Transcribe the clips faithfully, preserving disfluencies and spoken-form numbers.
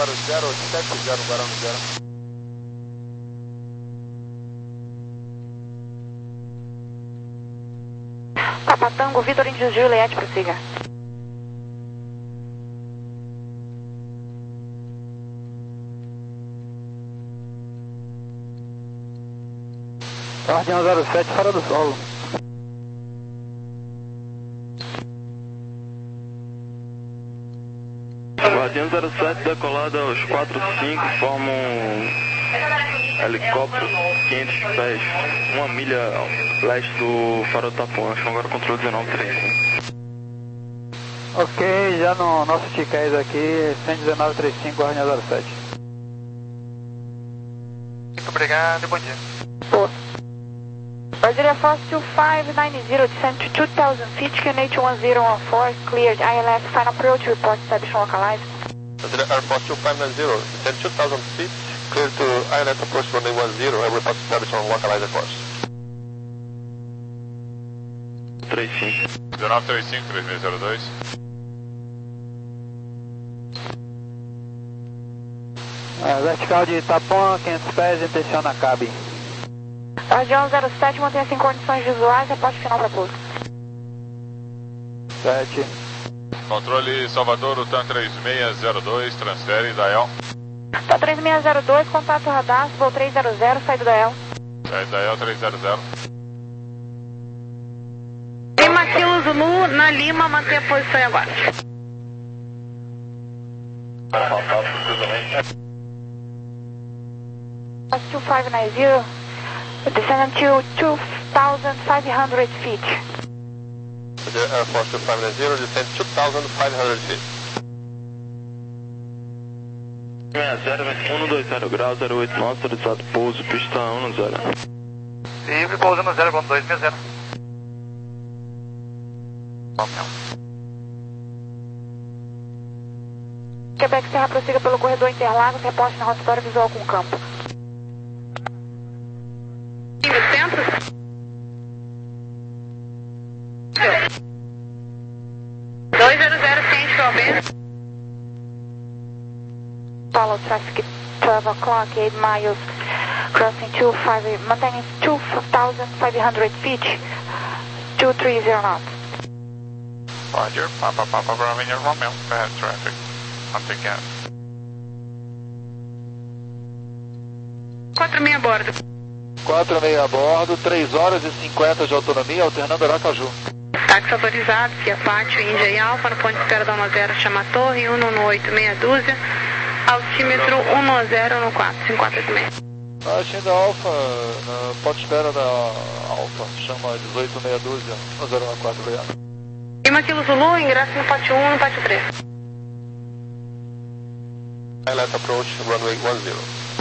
para o zero sete zero Guarani zero. Papa Tango, Vitor Índio Juliette, prossiga. Guardião zero sete, fora do solo. Guardião zero sete, decolada aos quatro cinco, forma um helicóptero quinhentos pés, uma milha leste do Farol Tapuã, agora controle dezenove trinta e cinco. Ok, já no nosso T-Case aqui, cento e dezenove trinta e cinco, Guardião zero sete. Muito obrigado e bom dia. Boa. Brasilia Force two five nine zero, descend to two thousand feet, Q N H one zero one four, cleared, I L S, final approach, report establishment localized. Brasilia Air Force two five nine zero, descend two thousand feet, clear to I L S approach runway one zero, and report establishment localized course. trinta e cinco. dezenove trinta e cinco, três seis zero dois. Uh, vertical de Itapuã, quinhentos pés, intenciona a cabine. Guardião zero sete, mantenha-se em condições visuais, reporte final para pouso. sete. Controle Salvador, o TAM três seis zero dois, transfere, Dael. TAM três seis zero dois, contato radar, voo três zero zero, saída da El. Saída Dael três zero zero. Lima Kilo Zulu, na Lima, mantenha a posição e aguarde. two five nine zero, descend to two thousand five hundred feet. Air Force two five nine zero, descend two thousand five hundred feet. cento e vinte graus, zero oito nove, autorizado pouso, pista um zero. Livre, pousando zero ponto dois seis zero. Quebec Serra prossiga pelo corredor Interlagos, reporte na rotatória visual com o campo. Centro? dois zero zero, ciente do Alberto. Follow traffic twelve o'clock, eight miles, crossing two five, maintaining two thousand five hundred feet, two three zero knots. Roger, Papa Papa Bravo, your Romeo, bad traffic, once again. quatro seis a bordo. quatro seis a bordo, três horas e cinquenta de autonomia, alternando Aracaju. Táxi autorizado, Cia Pátio, Índia e Alfa, no ponto de espera da um zero, chama a torre, um um oito, meia dúzia, altímetro um um zero no quatro, cinco quatro oito seis. Baixinho da Alfa, na ponto de espera da Alfa, chama dezoito meia dúzia, um zero um quatro, obrigado. Lima Kilo Zulu, ingresso no pátio um, no pátio três. I L S approach runway one zero.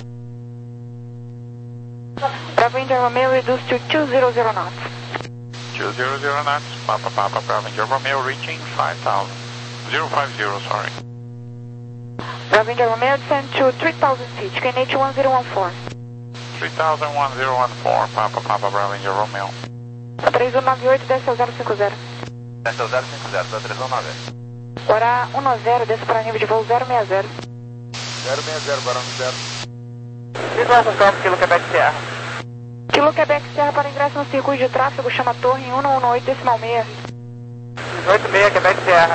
Bravo India Romeo, reduced to two zero zero knots. two zero zero knots, Papa Papa Bravo, your Romeo reaching five thousand, zero five zero, sorry. Bravo India Romeo, descend to three thousand feet, Q N H one zero one four. three thousand one zero one four, Papa Papa Bravo, your Romeo. três um nove oito, desce ao zero cinco zero. Desce ao zero cinco zero, três um nove. Hora um zero, desce para nível de voo zero seis zero. zero seis zero, Guarani zero. Situação campo, Kilo Quebec Serra. Kilo Quebec Serra para ingresso no circuito de tráfego, chama a torre em um um oito, decimal seis. dezoito seis, Quebec Serra.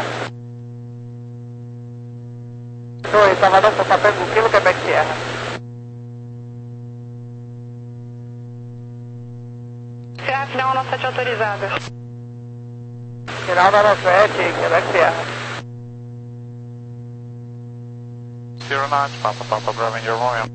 Torre, Salvador, São Paulo, Kilo Quebec Serra. Serra final nove sete autorizada. Final da nove sete, Quebec Serra. Zero knots, Papa Papa Bravo, your Romeo.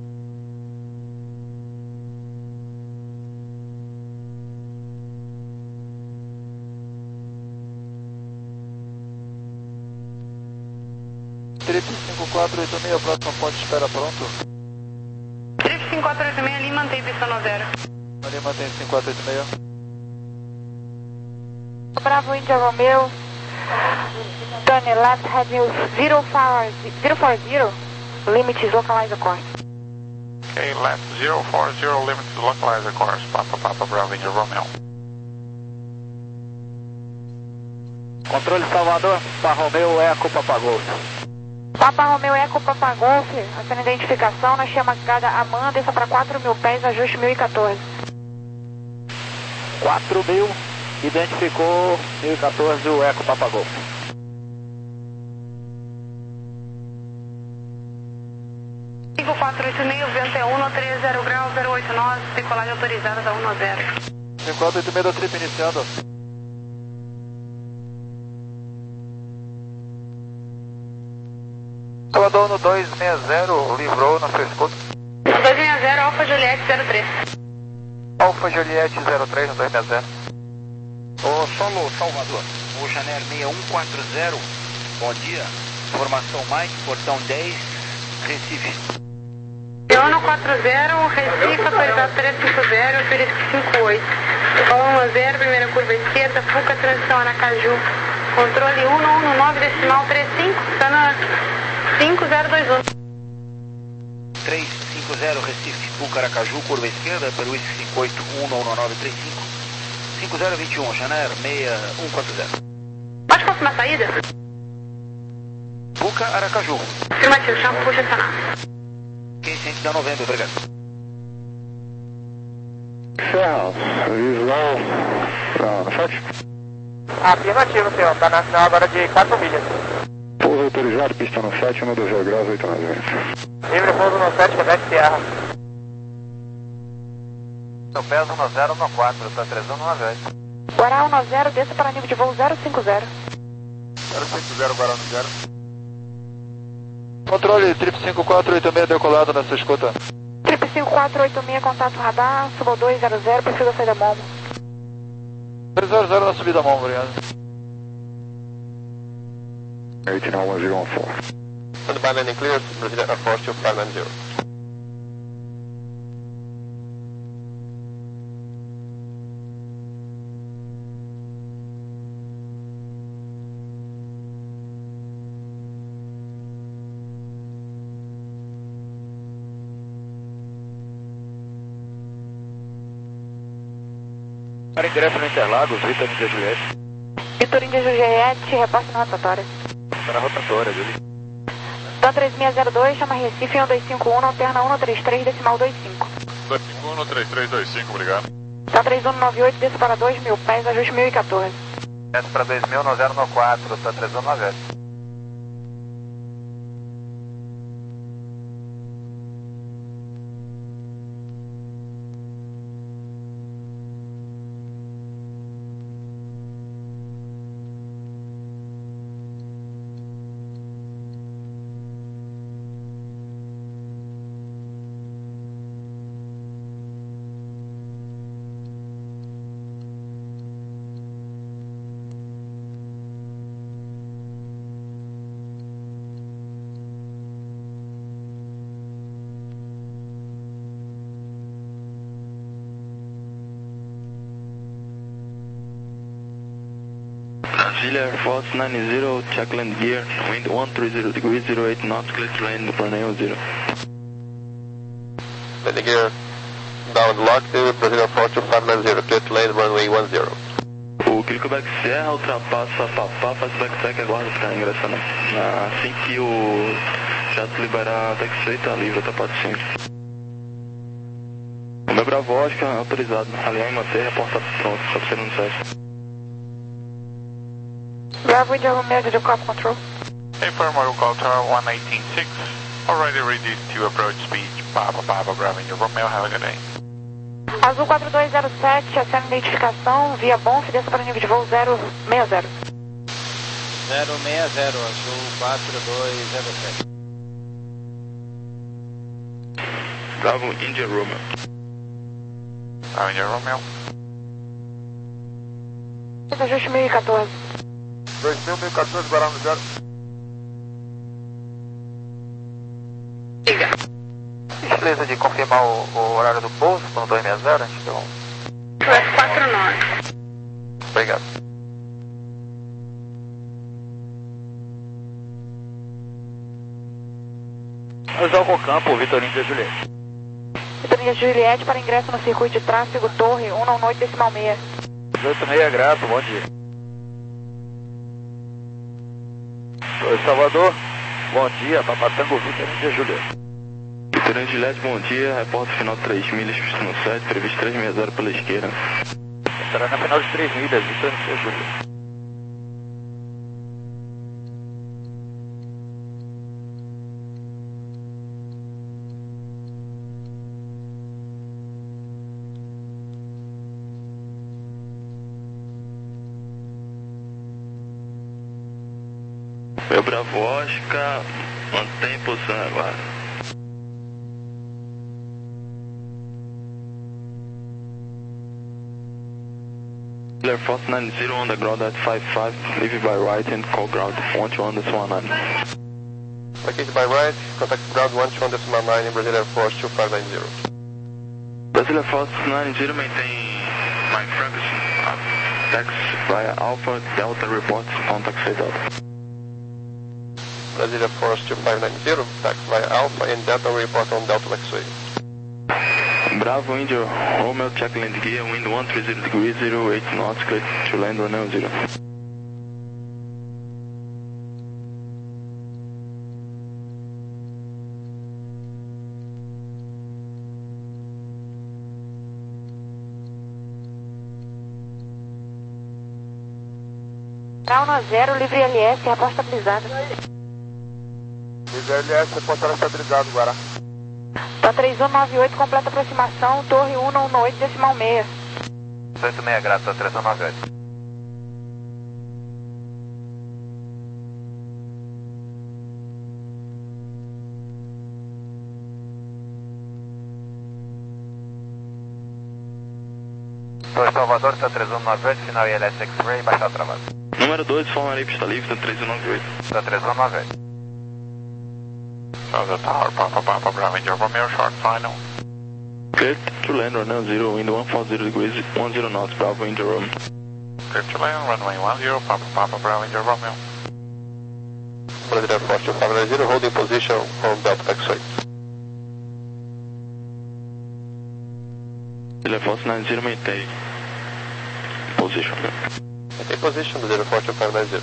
Trip cinco quatro oito seis, próximo ponto de espera pronto. Trip cinco quatro oito seis, Lima, mantém pista no zero. Ali mantém cinco quatro oito seis. Bravo India Romeo, turn left heading zero four zero, limit is localized course. Okay, left zero four zero, limit to localizer course, Papa Papa Bravo, your Romeo. Controle Salvador, Par Romeo, Eco, Papagol. Papa Romeu Eco Papa Golf, essa identificação na chamada Amanda, desça para quatro mil pés, ajuste mil e quatorze. quatro mil, identificou mil e quatorze o Eco Papa Golf. cinco quatro oito seis, vento é um, três zero grau, zero oito nove, decolagem autorizada da um zero. cinco quatro oito seis da trip iniciando. Salvador no dois seis zero, livrou na sua escuta. dois seis zero, Alfa Juliette zero três. Alfa Juliette zero três no dois seis zero. Ô Solo, Salvador, o Janer seis um quatro zero, bom dia, formação Mike, portão dez, Recife. Leono quatro zero, Recife, autorizado três cinco zero, turismo cinco oito. um zero, primeira curva esquerda, Fuca, transição Aracaju. Controle um um nove, decimal trinta e cinco, está na cinco zero dois um. três cinco zero, Recife, Fuca, Aracaju, curva esquerda, Peruísque cinco oito um nove três cinco. cinco zero dois um, Janer seis um quatro zero. Pode confirmar a saída? Fuca, Aracaju. Afirmativo, chama, puxa essa nave. quinze de novembro, obrigado. Charles, visual, uh, sete. Afirmativo, senhor. Está na final agora de quatro milhas. Pouso autorizado, pista no sete, um dois zero graus, oito nove vento. Livre pouso no sete, Quebec Sierra. Eu peso um zero um quatro, está três um nove oito. Guará um zero, desça para nível de voo zero cinco zero. zero cinco zero, Guará um zero. Controle, trip cinco quatro oito seis decolado na sua escuta. Trip cinco quatro oito seis, contato radar, subo dois zero zero, perfil da saída Momo. dois zero zero na subida mão, obrigado. oito nove um zero um quatro. On the by landing clear, Brazilian Air Force two five nine zero. Para ingresso no Interlagos, Vitor Índia Juliette. Vitor Índia Juliette, repasse na rotatória. Está na rotatória, Juliette. Dan três seis zero dois, chama Recife, um dois cinco um, alterna um três três, decimal dois cinco. dois cinco um, três três dois cinco, obrigado. Dan três um nove oito, desça para dois mil pés, ajuste mil e quatorze. Desce para dois mil no zero no quatro, está três um nove oito. Brasília Air Force nine zero, check land gear, wind one three zero degrees, zero eight knots, clear to land, Borneo zero. Landing gear down locked, Brazilian Air Force two five nine zero, clear to land, runway one zero. O Quebec Sierra ultrapassa Papá, faz backtrack e aguarda para ingressando. Assim que o jato liberar a taxi, tá livre, tá patinho. O meu Bravosca autorizado, alinhar e manter a porta pronta, só para ser no teste. Bravo India Romeo to the cop control. Informal call tower one eighteen six, already ready to approach speed, Papa Papa Bravo India Romeo, have a good day. Azul quatro dois zero sete, acena identificação, via Bonf, desça para nível de voo zero seis zero. zero seis zero, Azul quatro dois zero sete. Bravo India Romeo. Bravo India Romeo. Ajuste mil e quatorze. dois mil, mil e quatorze, Guará no zero. Diga. Gentileza de confirmar o, o horário do pouso no dois seis zero, a gente deu um... F quatro nove. Obrigado. Usar o campo, Vitor Índia Juliette. Vitor Índia Juliette para ingresso no circuito de tráfego Torre um nove oito decimal seis. dezoito seis, grato, bom dia. Oi, Salvador, Bom dia, Papa Tango Vitor Índia Juliette. Vitor Índia Juliette, bom dia. Repórter final três milhas, pistão sete, previsto trezentos e sessenta pela esquerda. Estará na final de três milhas, Vitor Índia Juliette. Meu Bravo Oscar, mantém posição agora. Air Force nine zero on the ground at five five, leave by right and call ground one two one decimal nine. Located by right, contact ground one two one decimal nine in Brazil Air Force two five nine zero. Brazil Air Force nine zero, maintain my frequency, uh, taxi via Alpha, Delta reports, contact say Delta. Brazil Air Force two five nine zero, taxi via Alpha and Delta report on Delta X-ray. Bravo India, Romeo check land gear, wind one three zero degrees, zero eight knots, clear to land one nine zero. Brown zero, livre L S, reporte estabilizado. Livre L S, reportar estabilizado, Guará. Tá três um nove oito, completa aproximação, torre um um oito, decimal seis. oito seis graus, tá três um nove oito. Torre Salvador, está três um nove oito, final I L S X-Ray, baixar travado. Número dois, formarei pista livre, tá três um nove oito. Está três um nove oito. Southern Tower, Papa Papa Bravo India Romeo, short final. Clear to land runway zero, wind one four zero degrees, one zero knots, Bravo India Romeo. Clear to land, runway one zero, Papa Papa Bravo India Romeo. Brazil Air Force two five nine zero, holding position on Delta X-ray. Air Force nine zero, maintain position. Maintain position, Brazil Air Force two five nine zero.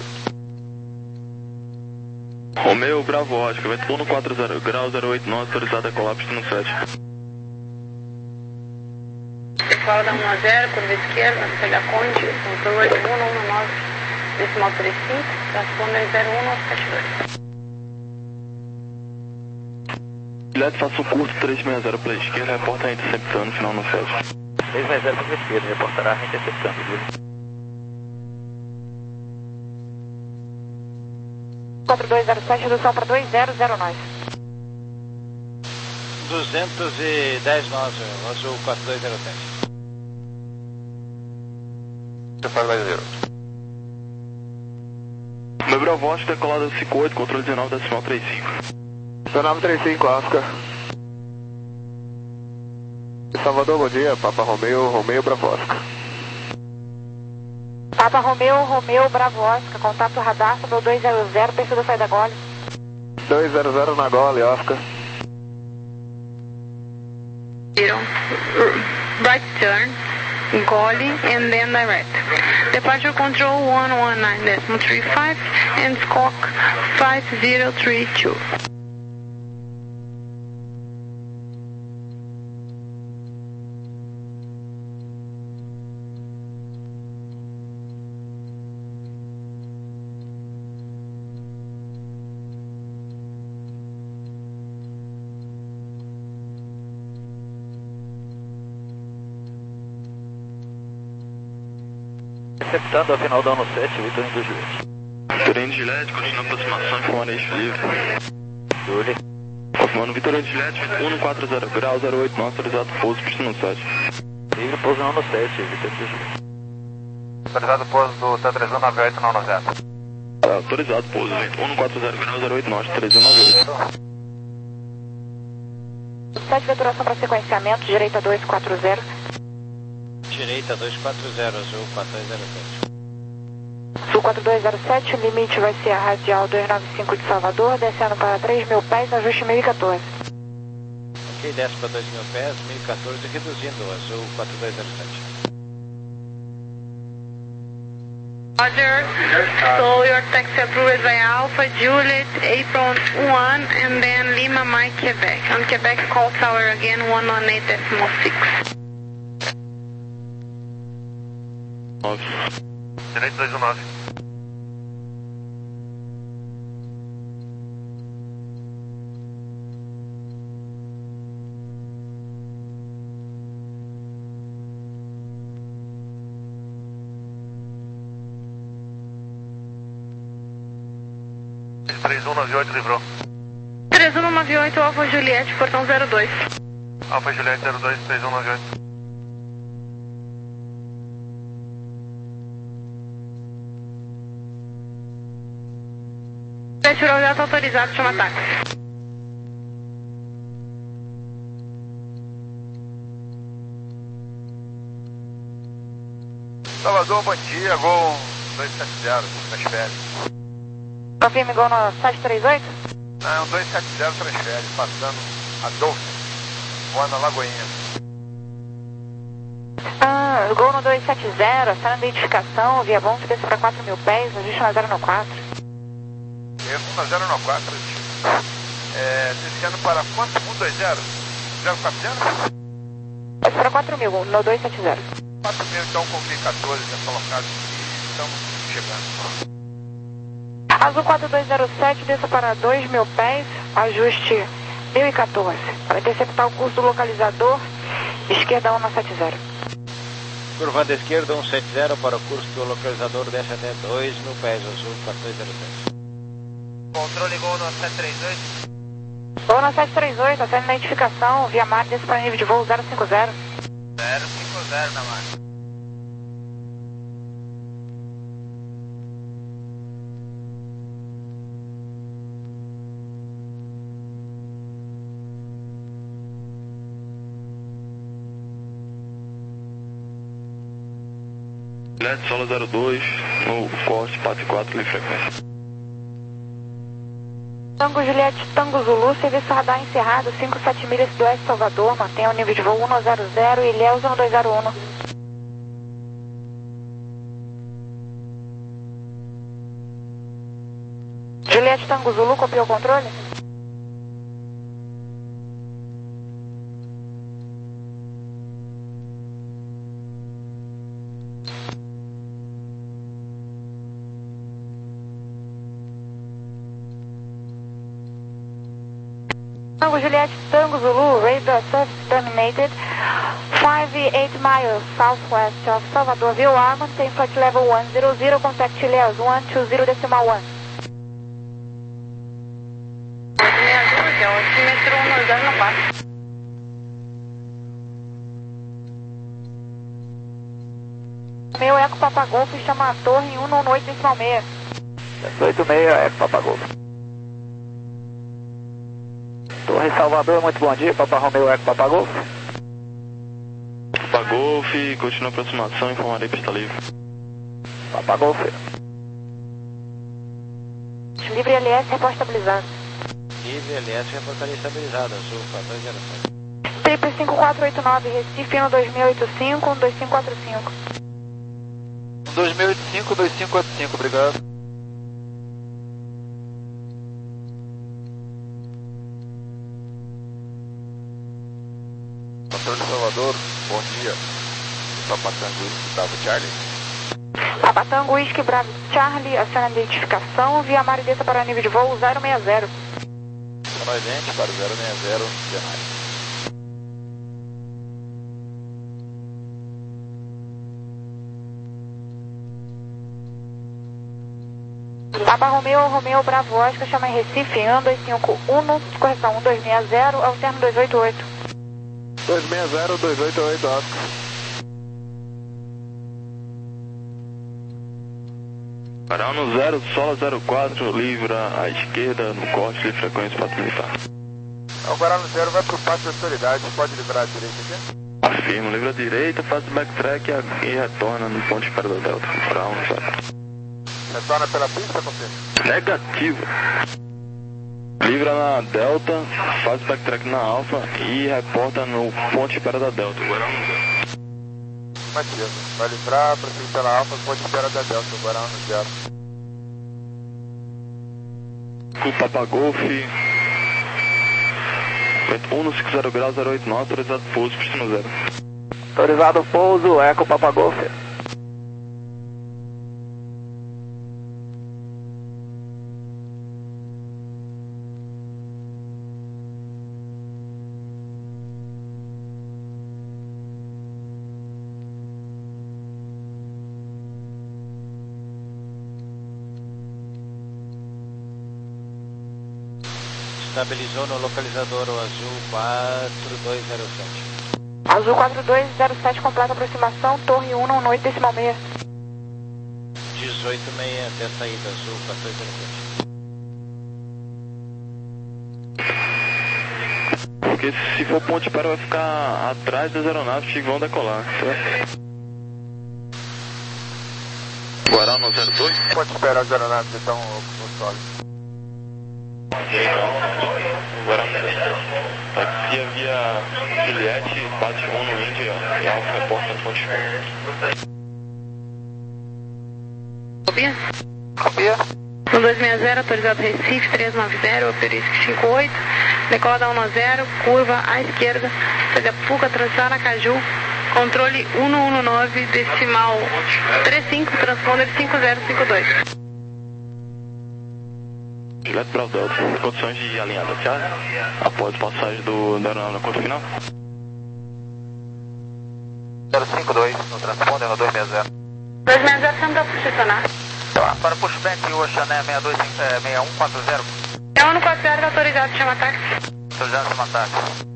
Romeo, Bravo Oscar, vento um quatro zero graus, zero oito knots, autorizado a decolar, pista no sete. Pessoal da um a zero, curva esquerda, Célia Conde, controle um um nove, decimal trinta e cinco, transponder zero um nove sete dois. Juliette, faça o curto três seis zero pela esquerda, reporta a interceptando, final no sete. três seis zero pela esquerda, reportará interceptando, viu? quatro dois zero sete, redução para dois zero zero nove. duzentos e dez nós, azul quatro dois zero sete. two five nine zero. Meu Bravo Oscar, decolada cinco oito, controle dezenove, decimal trinta e cinco. dezenove trinta e cinco, Oscar. Salvador, bom dia, Papa Romeo, Romeo Bravo Oscar. Papa Romeo, Romeo, Bravo Oscar, contato radar sobre o dois zero zero, perfil da saída Gole. dois zero zero na Gole, Oscar. Zero. Right turn, Gole, and then direct. Departure control one one nine decimal three five and squawk five zero three two. Interceptando a final da ano sete, Vitor Índia Juliette. Vitor Índia Juliette, continua a aproximação, informarei eixo livre. Julie. Confirmando Vitor Índia Juliette, vento um quatro zero graus, zero oito knots, autorizado pouso, pista no sete. Livre pouso no ano sete, Vitor Índia Juliette. Autorizado pouso do T três um nove oito não no zero. Autorizado pouso, vento um quatro zero graus, zero oito knots, três um nove oito. sete, veturação para sequenciamento, direita dois quatro zero. Direita dois quatro zero, azul quatro dois zero sete. Sul quatro dois zero sete, o limite vai ser a radial duzentos e noventa e cinco de Salvador, descendo para três mil pés, ajuste mil e quatorze. Ok, desce para dois mil pés, mil e quatorze, reduzindo, azul quatro dois zero sete. Roger. So your taxi approved by Alpha, Juliet, April one, and then Lima, Mike, Quebec. On Quebec, call tower again, one one eight decimal six. Direito dois um nove. três um nove oito, livrou. três um nove oito, Alfa Juliette, portão zero dois. Alfa Juliette zero dois, três um nove oito. Tirar o jato autorizado, chama táxi. Salvador, bom dia, Gol dois sete zero, transfere. Confirme Gol no sete três oito? Não, dois sete zero transfere, passando a Dolphin, voando a Lagoinha. Ah, Gol no dois sete zero, aciona a identificação, via bom, desce para quatro mil pés, ajuste na zero no quatro. um na zero no quatro, é, descendo para quanto? um dois zero? zero quatro zero? Desce para quatro mil, no dois sete zero. quatro mil, então, com V quatorze, é colocado e estamos chegando. Azul quatro dois zero sete, desça para dois mil pés, ajuste mil e quatorze. Para interceptar o curso do localizador, esquerda um na sete zero. Curvando esquerda um sete zero para o curso do localizador, desce até dois mil pés, Azul quatro dois zero sete. Controle Gol no sete três oito. Gol no sete três oito, acende a identificação, via mar, desça para nível de voo zero cinco zero. zero cinco zero na marca. Juliette Solo zero dois, no corte quatro quatro, livre frequência. Tango Juliette, Tango Zulu, serviço radar encerrado, cinco sete milhas do Oeste Salvador, mantenha o nível de voo um zero zero e Ilhéus um dois zero um. Juliette, Tango Zulu, copiou o controle? Tango Juliette, Tango Zulu, radar service terminated, five eight miles southwest of Salvador, View Arm, tem flight level one zero zero, contact Ilhéus one two zero decimal one. Meia azul, que é o altímetro um zero no quatro. Meu Eco Papagolfo chama a torre em um nove oito decimal seis. oito seis, Eco Papagolfo. Torre Salvador, muito bom dia, Papa Romeo Eco Papagolfo. Papagolf, continua a aproximação, informarei pista livre. Papagolfo. Livre L S, repórter estabilizado. Livre L S, reportaria estabilizada, Azul quatro dois zero sete. Triple cinco quatro oito nove, Recife, um dois mil e oitenta e cinco, um dois cinco quatro cinco. dois mil e oitenta e cinco, dois cinco quatro cinco, obrigado. Controle Salvador, bom dia. Papatango Whisky, Bravo Charlie. Papatango Whisky, Bravo Charlie, aciona a identificação, via mar e desça para nível de voo zero seis zero. Para gente, para zero seis zero, cenário. Papa Romeo, Romeo, Bravo Oscar, chama em Recife, um dois cinco um, correção um dois seis zero, alterno dois oito oito. dois seis zero, dois oito oito, Oscar. Parando zero, Solo zero quatro, livra à esquerda, no corte de frequência para militar. O Guarano Zero vai para o pátio da autoridade, pode livrar à direita aqui? Afirmo, livra à direita, faz o backtrack e, e retorna no ponto de espera da Delta. Brown, zero. Retorna pela pista, confirma? Negativo. Livra na Delta, faz o backtrack na Alfa e reporta no ponto de espera da Delta. Guarano Zero. Afirmativo. Vai livrar, prosseguir pela Alfa, pode esperar da Delta, agora no zero. Com Papa Golf. um cinco zero graus, zero oito nove, autorizado pouso, destino zero. Autorizado pouso, Eco Papa Golf. Estabilizou no localizador o azul quatro dois zero sete. Azul quatro dois zero sete, completa aproximação, torre um nove oito decimal seis. dezoito meia até a saída, azul quatro dois zero sete. Porque se for ponte para vai ficar atrás das aeronaves que vão decolar, certo? Guará no zero dois? Pode esperar as aeronaves então, o sólido. Guará no zero dois. Taxia via Juliette, bate um no Índia e Alfa reporta no ponte. Copia? Copia. um dois seis zero, autorizado Recife, três nove zero, operístico cinco oito, decola da um nove zero, curva à esquerda, segue Puca, transição Aracaju, controle um um nove, decimal trinta e cinco, transponder cinco zero cinco dois. Juliette Bravo Delta, condições de alinhada, certo? Após passagem do, da aeronave na conta final. zero cinco dois, no transponder no dois seis zero. dois seis zero, você não dá para posicionar. Tá, para pushback, o Oceané seis dois seis um quatro zero. É um quatro zero, autorizado, chama táxi. Autorizado, chama táxi.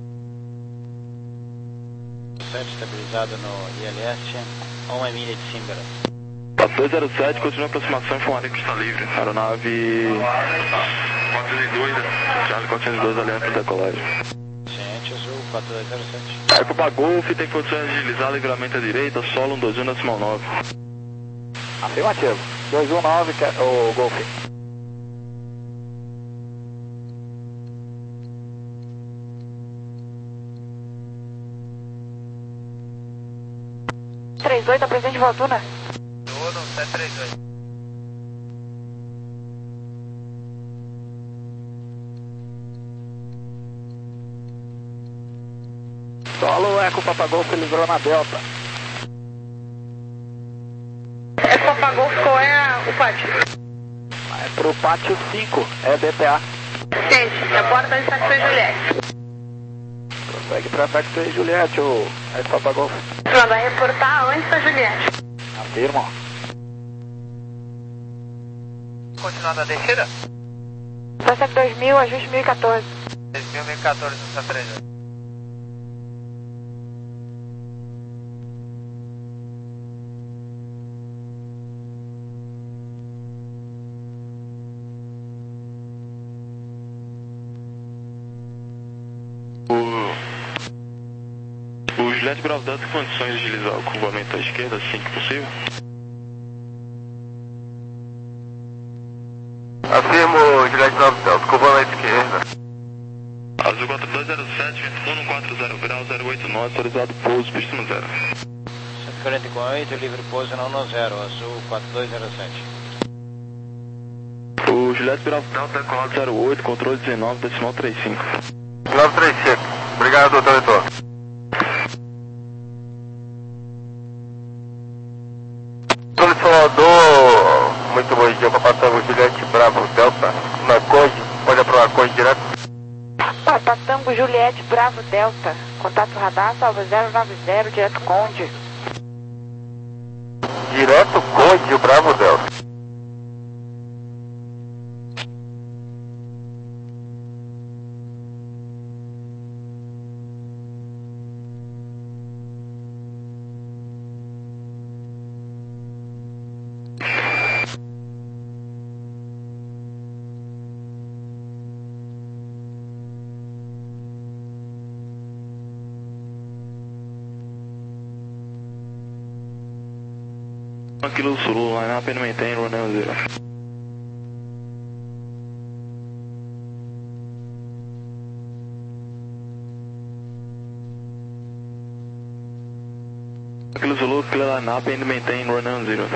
sete estabilizado no I L S, uma milha de Simbra. dois zero sete, continua a aproximação, informaria que está livre. Aeronave quatrocentos e dois, Charlie quatrocentos e dois, alinhando para decolagem. Ciente azul quatro dois zero sete. Ecopa Golf, tem condições de deslizar, livramento à direita, solo um dois um decimal nove. Afirmativo. dois um nove, o Golf. três oito, presente Valtuna. Tudo, sete três dois. Solo Eco Papa Golf, livrou na Delta. É Papa Golf, qual é o pátio? É pro pátio cinco, é B P A. Gente, é porta de Taxi Juliette. Prossegue pra Taxi Juliette, o Eco Papa Golf. Pronto, vai reportar antes da Juliette. Afirma. Continuando a descida? Processo dois mil, ajuste mil e quatorze. dois mil e quatorze, no sete três dois. O Juliette Bravo Delta tem condições de deslizar o curvamento à esquerda assim que possível? Afirmo, Juliette Bravo Delta, curva à esquerda. Azul quatro dois zero sete, um quatro zero graus, zero oito nove, autorizado pouso, pista no zero. cento e quarenta e oito, livre pouso na um zero, azul quatro dois zero sete. O Juliette Bravo Delta decolado zero oito, controle dezenove, decimal trinta e cinco. nove três cinco. Obrigado, doutor Leitor. Salvador, muito bom dia, Papatango Juliette Bravo Delta, na Conde, pode aprovar Conde direto? Papatango Juliette Bravo Delta, contato radar, salva zero nove zero, direto Conde. Direto Conde, o Bravo Delta. Kilo Zulu, line up and maintain runway zero. Kilo Zulu, clear line up and maintain runway zero.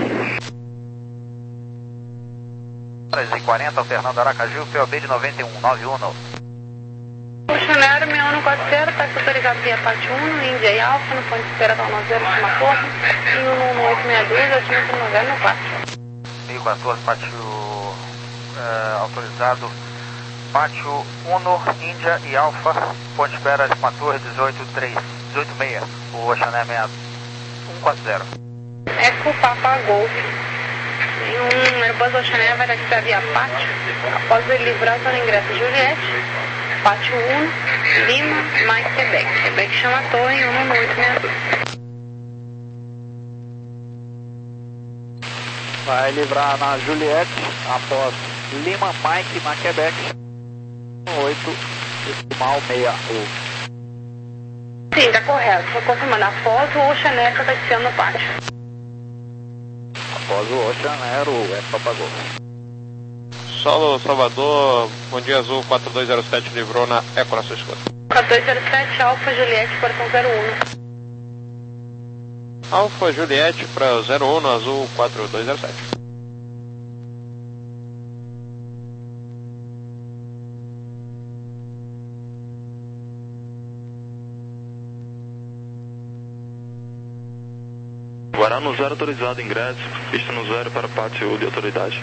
três e quarenta, Fernando Aracaju, P O B de noventa e um, nove um. Oceanário seis um quatro zero, está autorizado via Pat um, Índia e Alfa, no ponto de espera da nove zero, última torre, e no um oito seis dois, altimento no zero no quatro. mil e quatorze, Pátio é, autorizado, Pátio um, Índia e Alfa, ponto de espera de uma torre dezoito três, dezoito seis, o Oceanário um quatro zero. Eco Papa Golf. Um Airbus Oceanário vai taxiar via Pátio, após ele livrar o ingresso Juliette, Pátio um, Lima, Mike, Quebec. Quebec chama a torre um no oito seis dois. Vai livrar na Juliette, após Lima, Mike, na Quebec, oito, decimal seis um. Sim, tá correto. Estou confirmando. Após o Oceanário está taxiando no Pátio. Após o Oceanário, é Papagol. Solo Salvador, bom dia azul, quatro dois zero sete, livrou na Eco na sua escuta. quatro dois zero sete, Alfa Juliette, portão zero um. Alfa Juliette para zero um no azul, quatro dois zero sete. Guará no zero autorizado, ingresso, pista no zero para pátio de autoridade.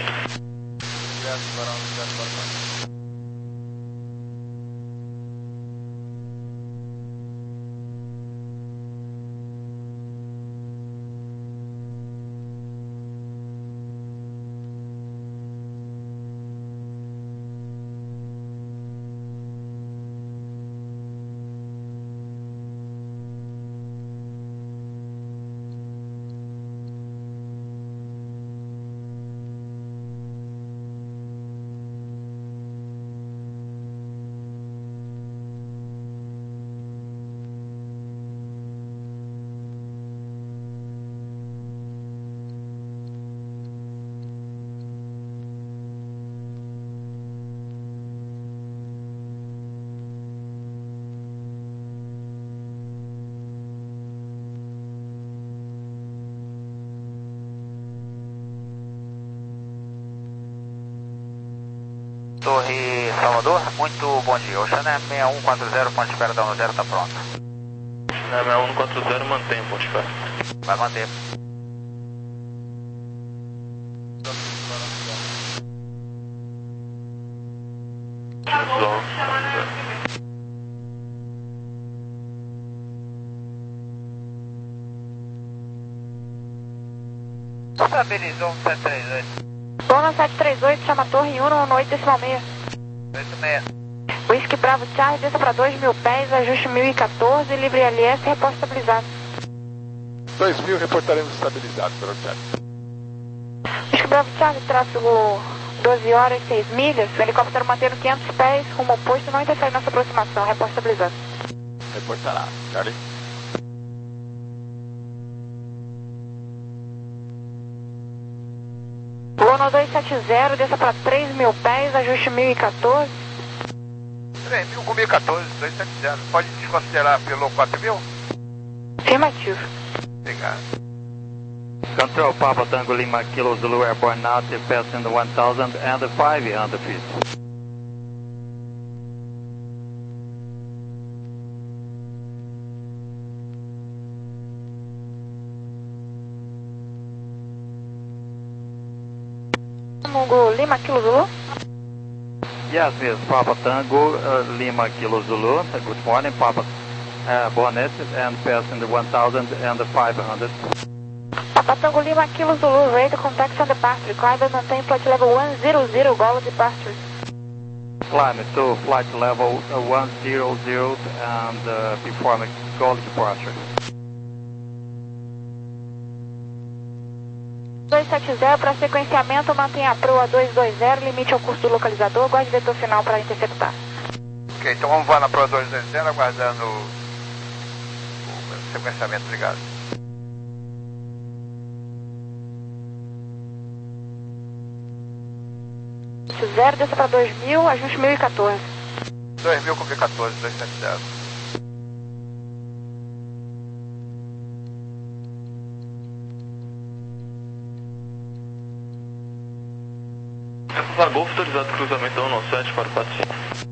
Torre Salvador, muito bom dia. Oceanário seis um quatro zero, ponto de espera da um zero, está pronto. Oceanário seis um quatro zero, mantém ponto de espera. Vai manter. Estabilizou um sete três oito. Dona sete três oito, chama a torre um no oito decimal seis. oito seis. Whisky Bravo Charlie, desça para dois mil pés, ajuste mil e quatorze, livre L S, reposto estabilizado. dois mil reportaremos estabilizado, pelo Charlie. Whisky Bravo Charlie, tráfego doze horas e seis milhas, o helicóptero mantendo quinhentos pés, rumo oposto, não interfere nossa aproximação, reposto estabilizado. Reportará, Charlie. Lono dois sete zero, desça para três mil pés, ajuste mil e quatorze. três mil com mil e quatorze, dois sete zero. Pode desconsiderar pelo quatro mil? Afirmativo. Obrigado. Control Papa Tango Lima Kilo Zulu Airborne now to pass in the one thousand and the five hundred feet. Tango Lima Kilo Zulu. Yes, Miss Papa Tango uh, Lima Kilo Zulu. Good morning, Papa uh, Bonnet, and pass in the one thousand and the five hundred. Papa Tango Lima Kilo Zulu, radar contact on departure. Climb and maintain flight level one zero zero, goal departure. Climb to flight level uh, one zero zero and uh, perform a goal departure. dois sete zero, para sequenciamento, mantenha a proa dois dois zero, limite ao curso do localizador, guarde vetor final para interceptar. Ok, então vamos voar na proa dois dois zero, aguardando o sequenciamento, obrigado. zero, desça para dois mil, ajuste mil e quatorze. dois mil com mil e quatorze, dois sete zero. Alfa Golf, autorizado cruzamento um nove sete para o quatro cinco.